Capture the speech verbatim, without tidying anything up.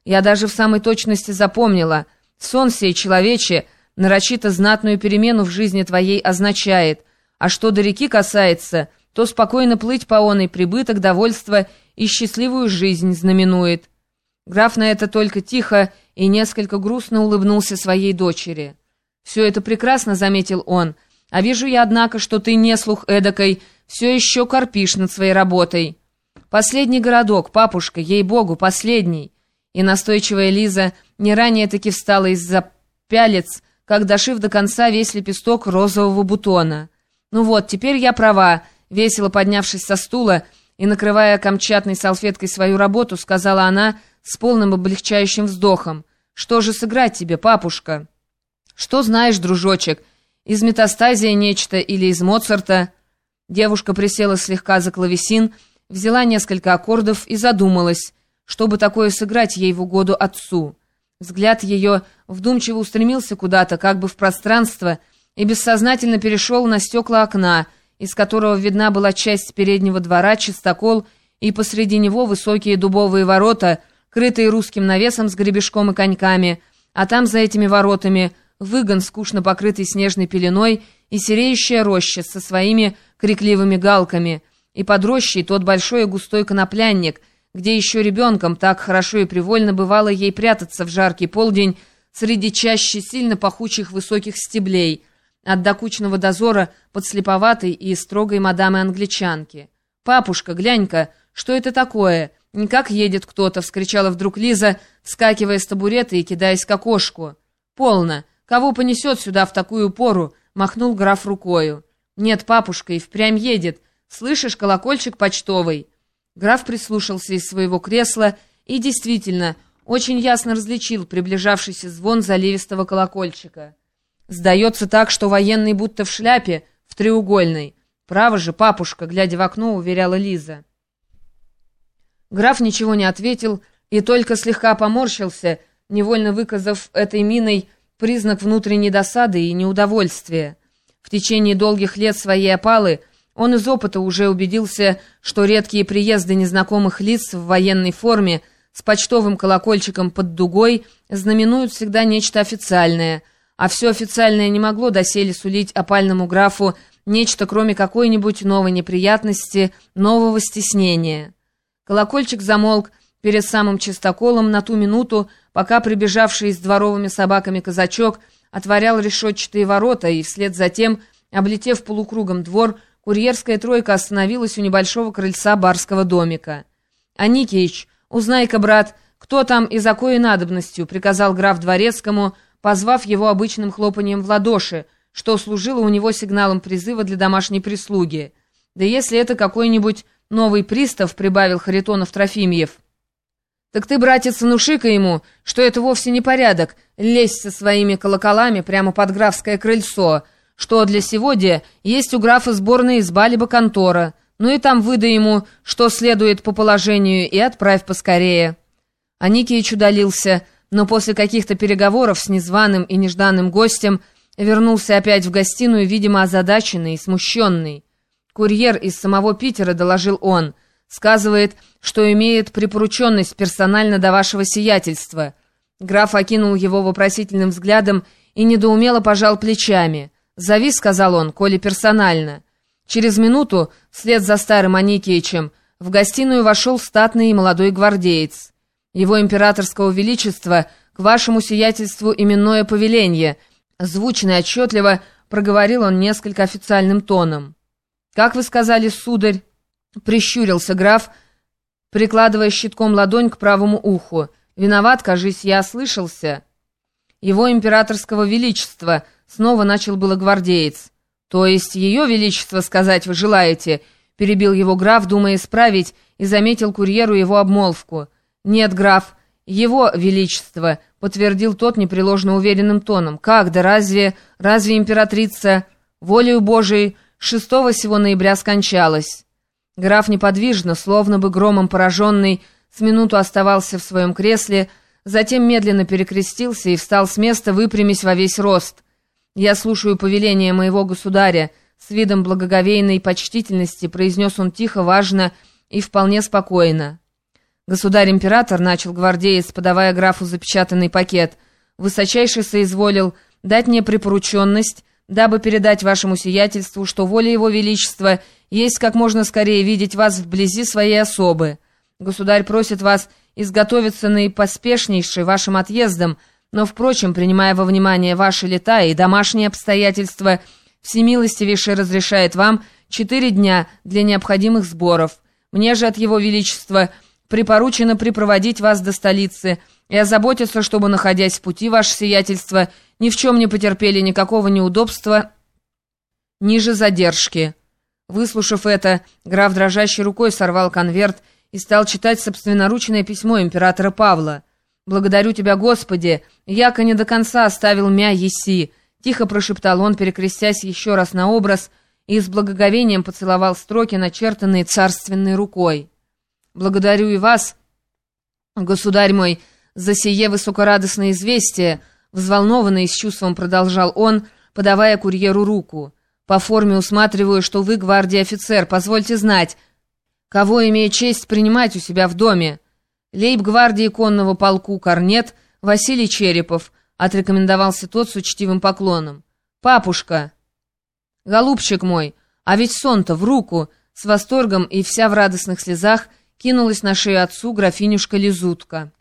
Я даже в самой точности запомнила. Сон сей, человече, нарочито знатную перемену в жизни твоей означает. А что до реки касается, то спокойно плыть по оной прибыток, довольство и счастливую жизнь знаменует». Граф на это только тихо и несколько грустно улыбнулся своей дочери. «Все это прекрасно», — заметил он, — «а вижу я, однако, что ты, не слух эдакой, все еще корпишь над своей работой». «Последний городок, папушка, ей-богу, последний». И настойчивая Лиза не ранее-таки встала из-за пялец, как дошив до конца весь лепесток розового бутона. «Ну вот, теперь я права», — весело поднявшись со стула и накрывая камчатной салфеткой свою работу, сказала она с полным облегчающим вздохом. «Что же сыграть тебе, папушка?» «Что знаешь, дружочек, из метастазия нечто или из Моцарта?» Девушка присела слегка за клавесин, взяла несколько аккордов и задумалась, чтобы такое сыграть ей в угоду отцу. Взгляд ее вдумчиво устремился куда-то, как бы в пространство, и бессознательно перешел на стекла окна, из которого видна была часть переднего двора, чистокол, и посреди него высокие дубовые ворота, крытые русским навесом с гребешком и коньками, а там за этими воротами выгон, скучно покрытый снежной пеленой, и сереющая роща со своими крикливыми галками, и под рощей тот большой и густой коноплянник, где еще ребенком так хорошо и привольно бывало ей прятаться в жаркий полдень среди чащи сильно пахучих высоких стеблей, от докучного дозора подслеповатой и строгой мадамы-англичанки. «Папушка, глянь-ка, что это такое? Никак едет кто-то!» — вскричала вдруг Лиза, вскакивая с табурета и кидаясь к окошку. «Полно! Кого понесет сюда в такую пору?» — махнул граф рукою. «Нет, папушка, и впрямь едет. Слышишь, колокольчик почтовый?» Граф прислушался из своего кресла и действительно очень ясно различил приближавшийся звон заливистого колокольчика. «Сдается так, что военный будто в шляпе, в треугольной. Право же, папушка», — глядя в окно, уверяла Лиза. Граф ничего не ответил и только слегка поморщился, невольно выказав этой миной признак внутренней досады и неудовольствия. В течение долгих лет своей опалы он из опыта уже убедился, что редкие приезды незнакомых лиц в военной форме с почтовым колокольчиком под дугой знаменуют всегда нечто официальное, а все официальное не могло доселе сулить опальному графу нечто, кроме какой-нибудь новой неприятности, нового стеснения. Колокольчик замолк перед самым чистоколом на ту минуту, пока прибежавший с дворовыми собаками казачок отворял решетчатые ворота, и вслед за тем, облетев полукругом двор, курьерская тройка остановилась у небольшого крыльца барского домика. «Аникеич, узнай-ка, брат, кто там и за коей надобностью», — приказал граф дворецкому, позвав его обычным хлопанием в ладоши, что служило у него сигналом призыва для домашней прислуги. «Да если это какой-нибудь новый пристав», — прибавил Харитонов Трофимьев, «так ты, братец, внуши-ка ему, что это вовсе не порядок, лезть со своими колоколами прямо под графское крыльцо, что для сегодня есть у графа сборная изба либо контора, ну и там выдай ему, что следует по положению, и отправь поскорее». Аникеич удалился, но после каких-то переговоров с незваным и нежданным гостем вернулся опять в гостиную, видимо, озадаченный и смущенный. «Курьер из самого Питера», — доложил он, — «сказывает, что имеет припорученность персонально до вашего сиятельства». Граф окинул его вопросительным взглядом и недоумело пожал плечами. «Зови», — сказал он, — «коли персонально». Через минуту, вслед за старым Аникеичем, в гостиную вошел статный и молодой гвардеец. «Его императорского величества к вашему сиятельству именное повеление», — звучно и отчетливо проговорил он несколько официальным тоном. «Как вы сказали, сударь?» — прищурился граф, прикладывая щитком ладонь к правому уху. «Виноват, кажись, я ослышался». «Его императорского величества», — снова начал было гвардеец. «То есть ее величество сказать вы желаете?» — перебил его граф, думая исправить, и заметил курьеру его обмолвку. «Нет, граф, его величество», — подтвердил тот непреложно уверенным тоном. «Как, да разве, разве императрица волею Божией шестого сего ноября скончалась?» Граф неподвижно, словно бы громом пораженный, с минуту оставался в своем кресле, затем медленно перекрестился и встал с места, выпрямясь во весь рост. «Я слушаю повеление моего государя», — с видом благоговейной почтительности произнес он тихо, важно и вполне спокойно. «Государь-император», — начал гвардеец, подавая графу запечатанный пакет, — «высочайше соизволил дать мне припорученность, дабы передать вашему сиятельству, что воля его величества есть как можно скорее видеть вас вблизи своей особы. Государь просит вас изготовиться наипоспешнейший вашим отъездом, но, впрочем, принимая во внимание ваши лета и домашние обстоятельства, всемилостивейше разрешает вам четыре дня для необходимых сборов. Мне же от его величества припоручено припроводить вас до столицы и озаботиться, чтобы, находясь в пути, ваше сиятельство ни в чем не потерпели никакого неудобства ниже задержки». Выслушав это, граф дрожащей рукой сорвал конверт и стал читать собственноручное письмо императора Павла. «Благодарю тебя, Господи, яко не до конца оставил мя еси», — тихо прошептал он, перекрестясь еще раз на образ, и с благоговением поцеловал строки, начертанные царственной рукой. «Благодарю и вас, государь мой, за сие высокорадостное известие», — взволнованно и с чувством продолжал он, подавая курьеру руку. «По форме усматриваю, что вы гвардии офицер. Позвольте знать, кого имею честь принимать у себя в доме». «Лейб-гвардии конного полку корнет Василий Черепов», — отрекомендовался тот с учтивым поклоном. «Папушка!» «Голубчик мой, а ведь сон-то в руку!» С восторгом и вся в радостных слезах кинулась на шею отцу графинюшка Лизутка.